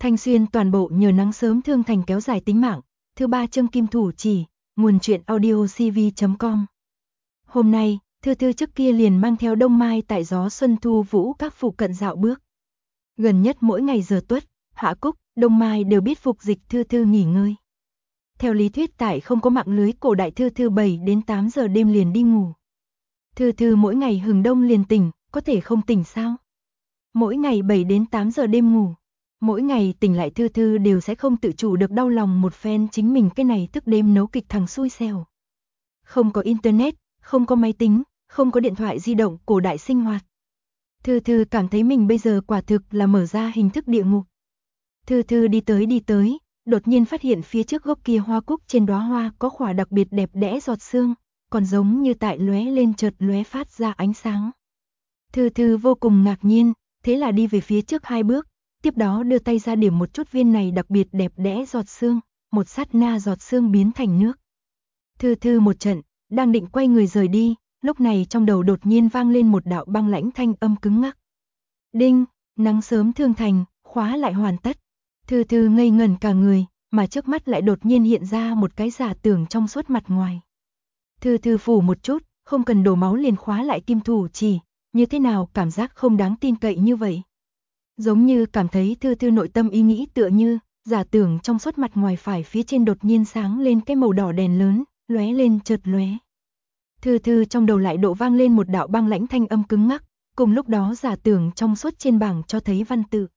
Thanh Xuyên toàn bộ nhờ nắng sớm thương thành kéo dài tính mạng. Thứ 3 chương kim thủ chỉ, nguồn truyện audio cv.com. Hôm nay, Thư Thư trước kia liền mang theo Đông Mai tại Gió Xuân Thu Vũ các phụ cận dạo bước. Gần nhất mỗi ngày giờ tuất, Hạ Cúc, Đông Mai đều biết phục dịch Thư Thư nghỉ ngơi. Theo lý thuyết tại không có mạng lưới cổ đại Thư Thư 7 đến 8 giờ đêm liền đi ngủ. Thư Thư mỗi ngày hừng đông liền tỉnh, có thể không tỉnh sao? Mỗi ngày 7 đến 8 giờ đêm ngủ. Mỗi ngày tỉnh lại Thư Thư đều sẽ không tự chủ được đau lòng một phen chính mình cái này thức đêm nấu kịch thằng xui xẻo. Không có internet, không có máy tính, không có điện thoại di động cổ đại sinh hoạt. Thư Thư cảm thấy mình bây giờ quả thực là mở ra hình thức địa ngục. Thư Thư đi tới, đột nhiên phát hiện phía trước gốc kia hoa cúc trên đóa hoa có khỏa đặc biệt đẹp đẽ giọt sương, còn giống như tại lóe lên chợt lóe phát ra ánh sáng. Thư Thư vô cùng ngạc nhiên, thế là đi về phía trước 2 bước, tiếp đó đưa tay ra điểm một chút viên này đặc biệt đẹp đẽ giọt sương, một sát na giọt sương biến thành nước. Thư Thư một trận, đang định quay người rời đi, lúc này trong đầu đột nhiên vang lên một đạo băng lãnh thanh âm cứng ngắc. Đinh, nắng sớm thương thành, khóa lại hoàn tất. Thư Thư ngây ngẩn cả người, mà trước mắt lại đột nhiên hiện ra một cái giả tưởng trong suốt mặt ngoài. Thư Thư phủ một chút, không cần đổ máu liền khóa lại kim thủ chỉ, như thế nào cảm giác không đáng tin cậy như vậy. Giống như cảm thấy Thư Thư nội tâm ý nghĩ tựa như, giả tưởng trong suốt mặt ngoài phải phía trên đột nhiên sáng lên cái màu đỏ đèn lớn, lóe lên chợt lóe. Thư Thư trong đầu lại độ vang lên một đạo băng lãnh thanh âm cứng ngắc, cùng lúc đó giả tưởng trong suốt trên bảng cho thấy văn tự.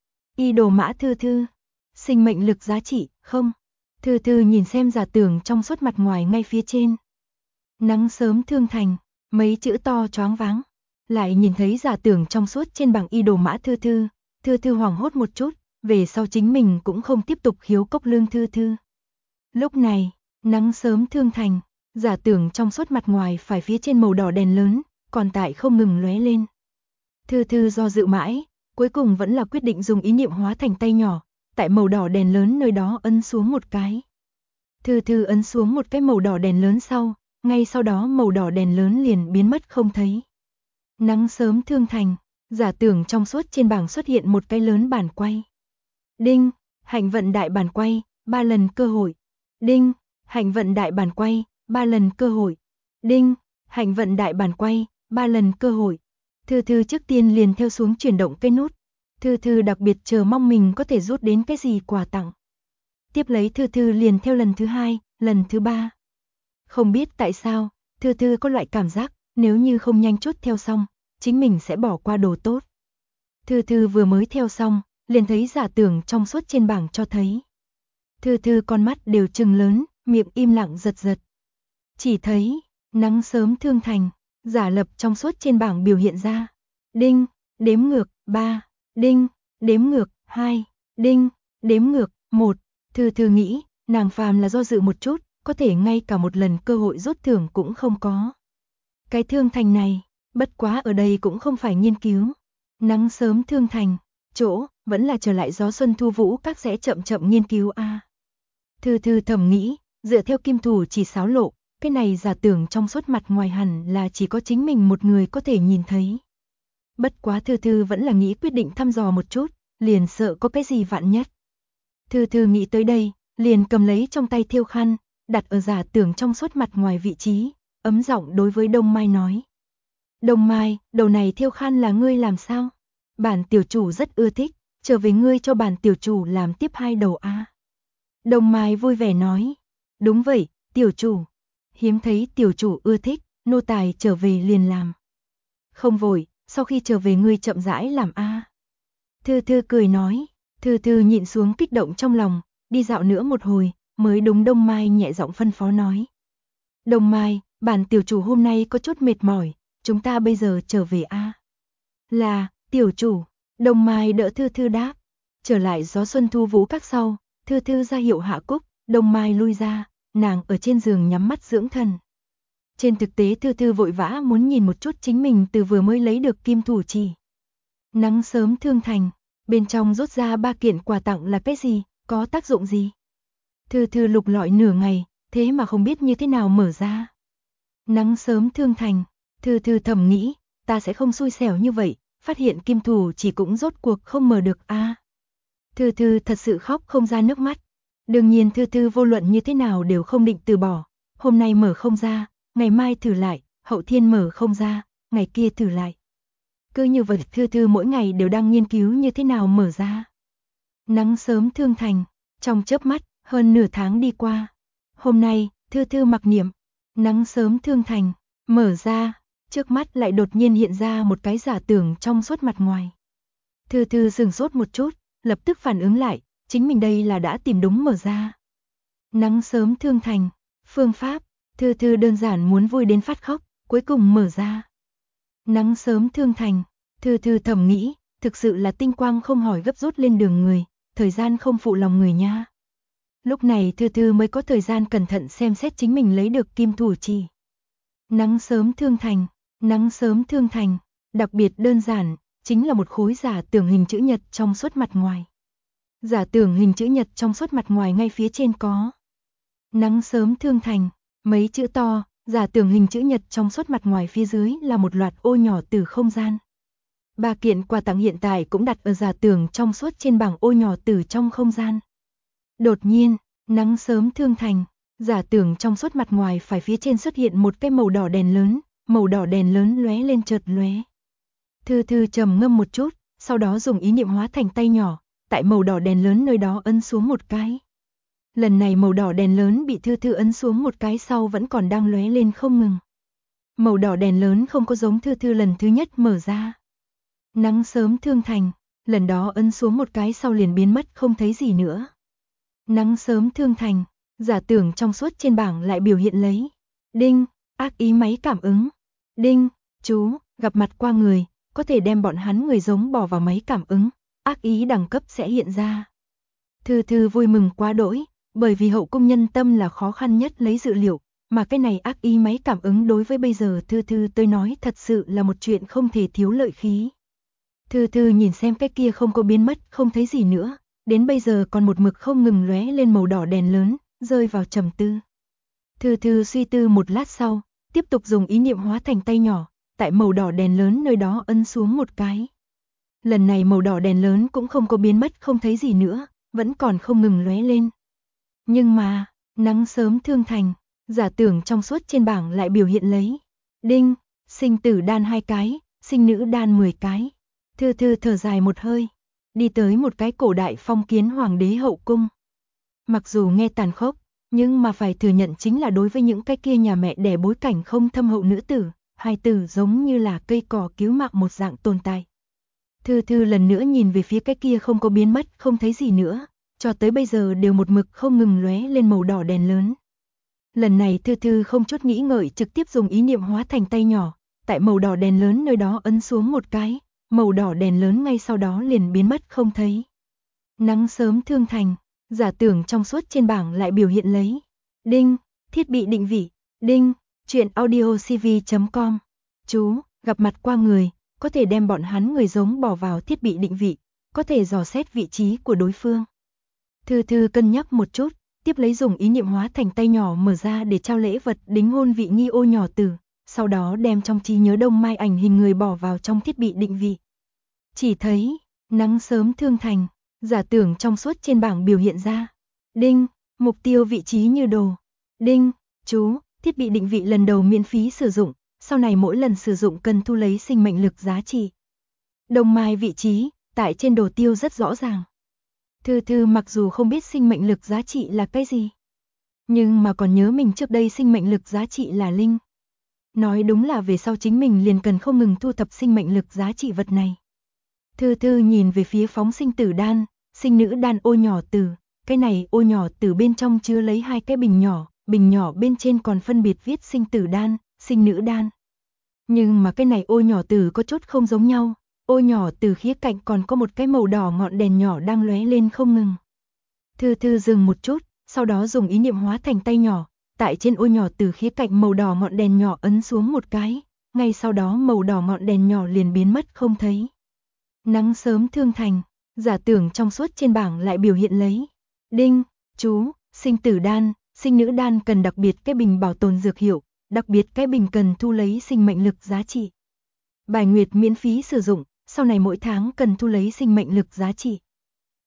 Y đồ mã Thư Thư, sinh mệnh lực giá trị, không. Thư Thư nhìn xem giả tưởng trong suốt mặt ngoài ngay phía trên. Nắng sớm thương thành, mấy chữ to choáng váng. Lại nhìn thấy giả tưởng trong suốt trên bảng y đồ mã Thư Thư, Thư Thư hoảng hốt một chút, về sau chính mình cũng không tiếp tục hiếu cốc lương Thư Thư. Lúc này, nắng sớm thương thành, giả tưởng trong suốt mặt ngoài phải phía trên màu đỏ đèn lớn, còn tại không ngừng lóe lên. Thư Thư do dự mãi, cuối cùng vẫn là quyết định dùng ý niệm hóa thành tay nhỏ, tại màu đỏ đèn lớn nơi đó ấn xuống một cái. Thư Thư ấn xuống một cái màu đỏ đèn lớn sau, ngay sau đó màu đỏ đèn lớn liền biến mất không thấy. Nắng sớm thương thành, giả tưởng trong suốt trên bảng xuất hiện một cái lớn bản quay. Đinh, hạnh vận đại bản quay, 3 lần cơ hội. Đinh, hạnh vận đại bản quay, 3 lần cơ hội. Đinh, hạnh vận đại bản quay, 3 lần cơ hội. Thư Thư trước tiên liền theo xuống chuyển động cây nút. Thư Thư đặc biệt chờ mong mình có thể rút đến cái gì quà tặng. Tiếp lấy Thư Thư liền theo lần thứ 2, lần thứ 3. Không biết tại sao, Thư Thư có loại cảm giác, nếu như không nhanh chút theo xong, chính mình sẽ bỏ qua đồ tốt. Thư Thư vừa mới theo xong, liền thấy giả tưởng trong suốt trên bảng cho thấy. Thư Thư con mắt đều trừng lớn, miệng im lặng giật giật. Chỉ thấy, nắng sớm thương thành, giả lập trong suốt trên bảng biểu hiện ra. Đinh, đếm ngược, 3, đinh, đếm ngược, 2, đinh, đếm ngược, 1. Thư Thư nghĩ, nàng phàm là do dự một chút, có thể ngay cả một lần cơ hội rút thưởng cũng không có. Cái thương thành này, bất quá ở đây cũng không phải nghiên cứu. Nắng sớm thương thành, chỗ, vẫn là trở lại Gió Xuân Thu Vũ các sẽ chậm chậm nghiên cứu a. Thư Thư thầm nghĩ, dựa theo kim thủ chỉ xáo lộ, cái này giả tưởng trong suốt mặt ngoài hẳn là chỉ có chính mình một người có thể nhìn thấy. Bất quá Thư Thư vẫn là nghĩ quyết định thăm dò một chút, liền sợ có cái gì vạn nhất. Thư Thư nghĩ tới đây, liền cầm lấy trong tay thêu khăn, đặt ở giả tưởng trong suốt mặt ngoài vị trí, ấm giọng đối với Đông Mai nói. Đông Mai, đầu này thêu khăn là ngươi làm sao? Bản tiểu chủ rất ưa thích, trở về ngươi cho bản tiểu chủ làm tiếp 2 đầu a. Đông Mai vui vẻ nói. Đúng vậy, tiểu chủ. Hiếm thấy tiểu chủ ưa thích, nô tài trở về liền làm. Không vội, sau khi trở về ngươi chậm rãi làm a. Thư Thư cười nói. Thư Thư nhịn xuống kích động trong lòng, đi dạo nữa một hồi, mới đúng Đông Mai nhẹ giọng phân phó nói. Đông Mai, bản tiểu chủ hôm nay có chút mệt mỏi, chúng ta bây giờ trở về a. Là, tiểu chủ. Đông Mai đỡ Thư Thư đáp. Trở lại Gió Xuân Thu Vũ các sau, Thư Thư ra hiệu Hạ Cúc, Đông Mai lui ra, nàng ở trên giường nhắm mắt dưỡng thần. Trên thực tế Thư Thư vội vã muốn nhìn một chút chính mình từ vừa mới lấy được kim thủ chỉ. Nắng sớm thương thành, bên trong rút ra 3 kiện quà tặng là cái gì, có tác dụng gì? Thư Thư lục lọi nửa ngày, thế mà không biết như thế nào mở ra. Nắng sớm thương thành, Thư Thư thầm nghĩ, ta sẽ không xui xẻo như vậy, phát hiện kim thủ chỉ cũng rốt cuộc không mở được a. Thư Thư thật sự khóc không ra nước mắt. Đương nhiên Thư Thư vô luận như thế nào đều không định từ bỏ. Hôm nay mở không ra, ngày mai thử lại, hậu thiên mở không ra, ngày kia thử lại. Cứ như vậy Thư Thư mỗi ngày đều đang nghiên cứu như thế nào mở ra. Nắng sớm thương thành, trong chớp mắt, hơn nửa tháng đi qua. Hôm nay, Thư Thư mặc niệm, nắng sớm thương thành, mở ra, trước mắt lại đột nhiên hiện ra một cái giả tưởng trong suốt mặt ngoài. Thư Thư sửng sốt một chút, lập tức phản ứng lại, chính mình đây là đã tìm đúng mở ra. Nắng sớm thương thành, phương pháp, Thư Thư đơn giản muốn vui đến phát khóc, cuối cùng mở ra. Nắng sớm thương thành, Thư Thư thầm nghĩ, thực sự là tinh quang không hỏi gấp rút lên đường người, thời gian không phụ lòng người nha. Lúc này Thư Thư mới có thời gian cẩn thận xem xét chính mình lấy được kim thủ chỉ. Nắng sớm thương thành, nắng sớm thương thành, đặc biệt đơn giản, chính là một khối giả tưởng hình chữ nhật trong suốt mặt ngoài. Giả tưởng hình chữ nhật trong suốt mặt ngoài ngay phía trên có nắng sớm thương thành, mấy chữ to, giả tưởng hình chữ nhật trong suốt mặt ngoài phía dưới là một loạt ô nhỏ từ không gian. 3 kiện quà tặng hiện tại cũng đặt ở giả tưởng trong suốt trên bảng ô nhỏ từ trong không gian. Đột nhiên, nắng sớm thương thành, giả tưởng trong suốt mặt ngoài phải phía trên xuất hiện một cái màu đỏ đèn lớn, màu đỏ đèn lớn lóe lên chợt lóe. Thư Thư trầm ngâm một chút, sau đó dùng ý niệm hóa thành tay nhỏ, tại màu đỏ đèn lớn nơi đó ấn xuống một cái. Lần này màu đỏ đèn lớn bị Thư Thư ấn xuống một cái sau vẫn còn đang lóe lên không ngừng. Màu đỏ đèn lớn không có giống Thư Thư lần thứ nhất mở ra. Nắng sớm thương thành, lần đó ấn xuống một cái sau liền biến mất không thấy gì nữa. Nắng sớm thương thành, giả tưởng trong suốt trên bảng lại biểu hiện lấy. Đinh, ác ý máy cảm ứng. Đinh, chú, gặp mặt qua người, có thể đem bọn hắn người giống bỏ vào máy cảm ứng, ác ý đẳng cấp sẽ hiện ra. Thư Thư vui mừng quá đỗi, bởi vì hậu cung nhân tâm là khó khăn nhất lấy dự liệu, mà cái này ác ý máy cảm ứng đối với bây giờ Thư Thư tôi nói thật sự là một chuyện không thể thiếu lợi khí. Thư Thư nhìn xem cái kia không có biến mất, không thấy gì nữa, đến bây giờ còn một mực không ngừng lóe lên màu đỏ đèn lớn, rơi vào trầm tư. Thư Thư suy tư một lát sau, tiếp tục dùng ý niệm hóa thành tay nhỏ, tại màu đỏ đèn lớn nơi đó ấn xuống một cái. Lần này màu đỏ đèn lớn cũng không có biến mất không thấy gì nữa, vẫn còn không ngừng lóe lên. Nhưng mà, nắng sớm thương thành, giả tưởng trong suốt trên bảng lại biểu hiện lấy. Đinh, sinh tử đan 2 cái, sinh nữ đan 10 cái. Thư Thư thở dài một hơi, đi tới một cái cổ đại phong kiến hoàng đế hậu cung. Mặc dù nghe tàn khốc, nhưng mà phải thừa nhận chính là đối với những cái kia nhà mẹ đẻ bối cảnh không thâm hậu nữ tử, hài tử giống như là cây cỏ cứu mạng một dạng tồn tại. Thư Thư lần nữa nhìn về phía cái kia không có biến mất, không thấy gì nữa, cho tới bây giờ đều một mực không ngừng lóe lên màu đỏ đèn lớn. Lần này Thư Thư không chút nghĩ ngợi trực tiếp dùng ý niệm hóa thành tay nhỏ, tại màu đỏ đèn lớn nơi đó ấn xuống một cái, màu đỏ đèn lớn ngay sau đó liền biến mất không thấy. Nắng sớm thương thành, giả tưởng trong suốt trên bảng lại biểu hiện lấy. Đinh, thiết bị định vị. Đinh, truyện audio cv.com. Chú, gặp mặt qua người, có thể đem bọn hắn người giống bỏ vào thiết bị định vị, có thể dò xét vị trí của đối phương. Thư Thư cân nhắc một chút, tiếp lấy dùng ý niệm hóa thành tay nhỏ mở ra để trao lễ vật đính hôn vị nghi ô nhỏ tử, sau đó đem trong trí nhớ Đông Mai ảnh hình người bỏ vào trong thiết bị định vị. Chỉ thấy, nắng sớm thương thành, giả tưởng trong suốt trên bảng biểu hiện ra. Đinh, mục tiêu vị trí như đồ. Đinh, chú, thiết bị định vị lần đầu miễn phí sử dụng, sau này mỗi lần sử dụng cần thu lấy sinh mệnh lực giá trị. Đông Mai vị trí, tại trên đồ tiêu rất rõ ràng. Thư Thư mặc dù không biết sinh mệnh lực giá trị là cái gì, nhưng mà còn nhớ mình trước đây sinh mệnh lực giá trị là linh. Nói đúng là về sau chính mình liền cần không ngừng thu thập sinh mệnh lực giá trị vật này. Thư Thư nhìn về phía phóng sinh tử đan, sinh nữ đan ô nhỏ tử, cái này ô nhỏ tử bên trong chứa lấy 2 cái bình nhỏ bên trên còn phân biệt viết sinh tử đan, sinh nữ đan. Nhưng mà cái này ô nhỏ tử có chút không giống nhau, ô nhỏ tử khía cạnh còn có một cái màu đỏ ngọn đèn nhỏ đang lóe lên không ngừng. Thư Thư dừng một chút, sau đó dùng ý niệm hóa thành tay nhỏ, tại trên ô nhỏ tử khía cạnh màu đỏ ngọn đèn nhỏ ấn xuống một cái, ngay sau đó màu đỏ ngọn đèn nhỏ liền biến mất không thấy. Nắng sớm thương thành, giả tưởng trong suốt trên bảng lại biểu hiện lấy. Đinh, chú, sinh tử đan, sinh nữ đan cần đặc biệt cái bình bảo tồn dược hiệu, đặc biệt cái bình cần thu lấy sinh mệnh lực giá trị. Bài nguyệt miễn phí sử dụng, sau này mỗi tháng cần thu lấy sinh mệnh lực giá trị.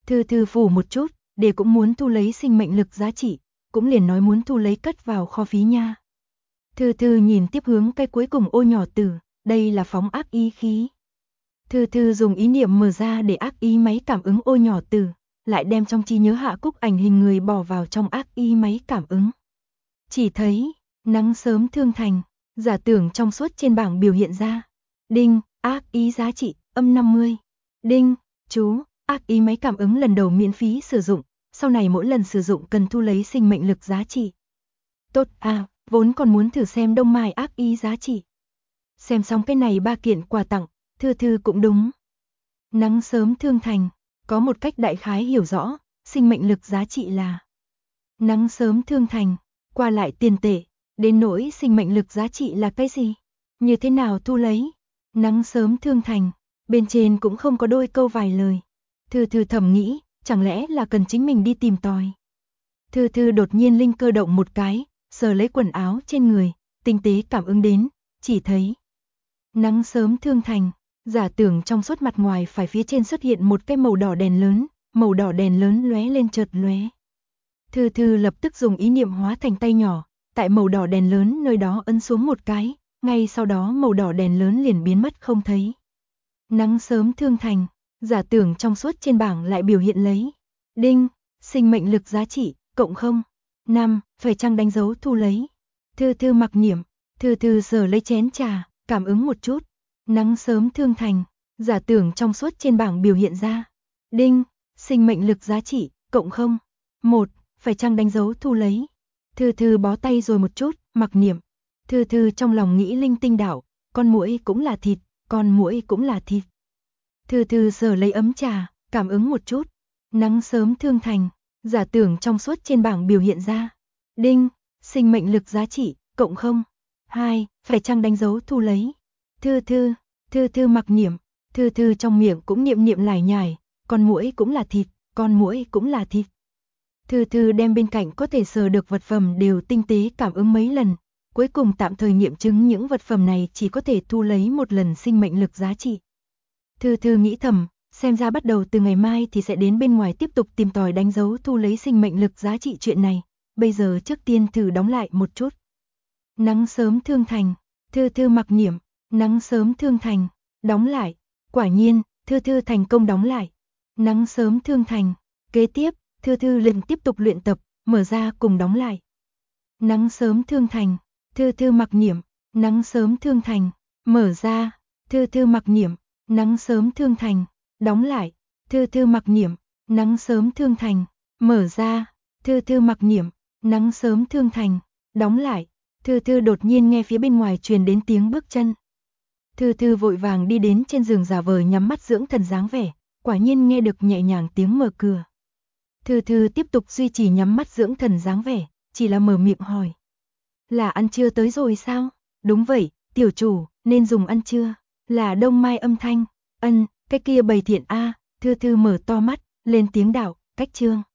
Thư Thư phủ một chút, để cũng muốn thu lấy sinh mệnh lực giá trị, cũng liền nói muốn thu lấy cất vào kho phí nha. Thư Thư nhìn tiếp hướng cái cuối cùng ô nhỏ tử, đây là phóng ác ý khí. Thư Thư dùng ý niệm mở ra để ác ý máy cảm ứng ô nhỏ tử, lại đem trong trí nhớ Hạ Cúc ảnh hình người bỏ vào trong ác ý máy cảm ứng. Chỉ thấy, nắng sớm thương thành, giả tưởng trong suốt trên bảng biểu hiện ra. Đinh, ác ý giá trị, âm 50. Đinh, chú, ác ý máy cảm ứng lần đầu miễn phí sử dụng, sau này mỗi lần sử dụng cần thu lấy sinh mệnh lực giá trị. Tốt à, vốn còn muốn thử xem Đông Mai ác ý giá trị. Xem xong cái này 3 kiện quà tặng, Thư Thư cũng đúng. Nắng sớm thương thành, có một cách đại khái hiểu rõ, sinh mệnh lực giá trị là nắng sớm thương thành, qua lại tiền tệ, đến nỗi sinh mệnh lực giá trị là cái gì? Như thế nào thu lấy? Nắng sớm thương thành, bên trên cũng không có đôi câu vài lời. Thư Thư thầm nghĩ, chẳng lẽ là cần chính mình đi tìm tòi. Thư Thư đột nhiên linh cơ động một cái, sờ lấy quần áo trên người, tinh tế cảm ứng đến, chỉ thấy nắng sớm thương thành, giả tưởng trong suốt mặt ngoài phải phía trên xuất hiện một cái màu đỏ đèn lớn, màu đỏ đèn lớn lóe lên chợt lóe. Thư Thư lập tức dùng ý niệm hóa thành tay nhỏ, tại màu đỏ đèn lớn nơi đó ấn xuống một cái, ngay sau đó màu đỏ đèn lớn liền biến mất không thấy. Nắng sớm thương thành, giả tưởng trong suốt trên bảng lại biểu hiện lấy. Đinh, sinh mệnh lực giá trị, cộng 0. 5, phải chăng đánh dấu thu lấy. Thư Thư mặc niệm, Thư Thư sờ lấy chén trà, cảm ứng một chút. Nắng sớm thương thành, giả tưởng trong suốt trên bảng biểu hiện ra. Đinh, sinh mệnh lực giá trị, cộng 0. 1, phải chăng đánh dấu thu lấy. Thư Thư bó tay rồi một chút, mặc niệm. Thư Thư trong lòng nghĩ linh tinh đạo, con muỗi cũng là thịt, con muỗi cũng là thịt. Thư Thư sờ lấy ấm trà, cảm ứng một chút. Nắng sớm thương thành, giả tưởng trong suốt trên bảng biểu hiện ra. Đinh, sinh mệnh lực giá trị, cộng 0. 2, phải chăng đánh dấu thu lấy. Thư Thư mặc niệm, Thư Thư trong miệng cũng niệm niệm lải nhải, con muỗi cũng là thịt, con muỗi cũng là thịt. Thư Thư đem bên cạnh có thể sờ được vật phẩm đều tinh tế cảm ứng mấy lần, cuối cùng tạm thời nghiệm chứng những vật phẩm này chỉ có thể thu lấy một lần sinh mệnh lực giá trị. Thư Thư nghĩ thầm, xem ra bắt đầu từ ngày mai thì sẽ đến bên ngoài tiếp tục tìm tòi đánh dấu thu lấy sinh mệnh lực giá trị chuyện này, bây giờ trước tiên thử đóng lại một chút. Nắng sớm thương thành, Thư Thư mặc niệm, nắng sớm thương thành, đóng lại, quả nhiên, Thư Thư thành công đóng lại. Nắng sớm thương thành, kế tiếp, Thư Thư liền tiếp tục luyện tập, mở ra cùng đóng lại. Nắng sớm thương thành, Thư Thư mặc niệm, nắng sớm thương thành, mở ra, Thư Thư mặc niệm, nắng sớm thương thành, đóng lại, Thư Thư mặc niệm, nắng sớm thương thành, mở ra, Thư Thư mặc niệm, nắng sớm thương thành, đóng lại. Thư Thư đột nhiên nghe phía bên ngoài truyền đến tiếng bước chân. Thư Thư vội vàng đi đến trên giường giả vờ nhắm mắt dưỡng thần dáng vẻ, quả nhiên nghe được nhẹ nhàng tiếng mở cửa. Thư Thư tiếp tục duy trì nhắm mắt dưỡng thần dáng vẻ, chỉ là mở miệng hỏi. Là ăn trưa tới rồi sao? Đúng vậy, tiểu chủ, nên dùng ăn trưa. Là Đông Mai âm thanh. Cái kia bầy thiện a. Thư Thư mở to mắt, lên tiếng đạo, cách trương.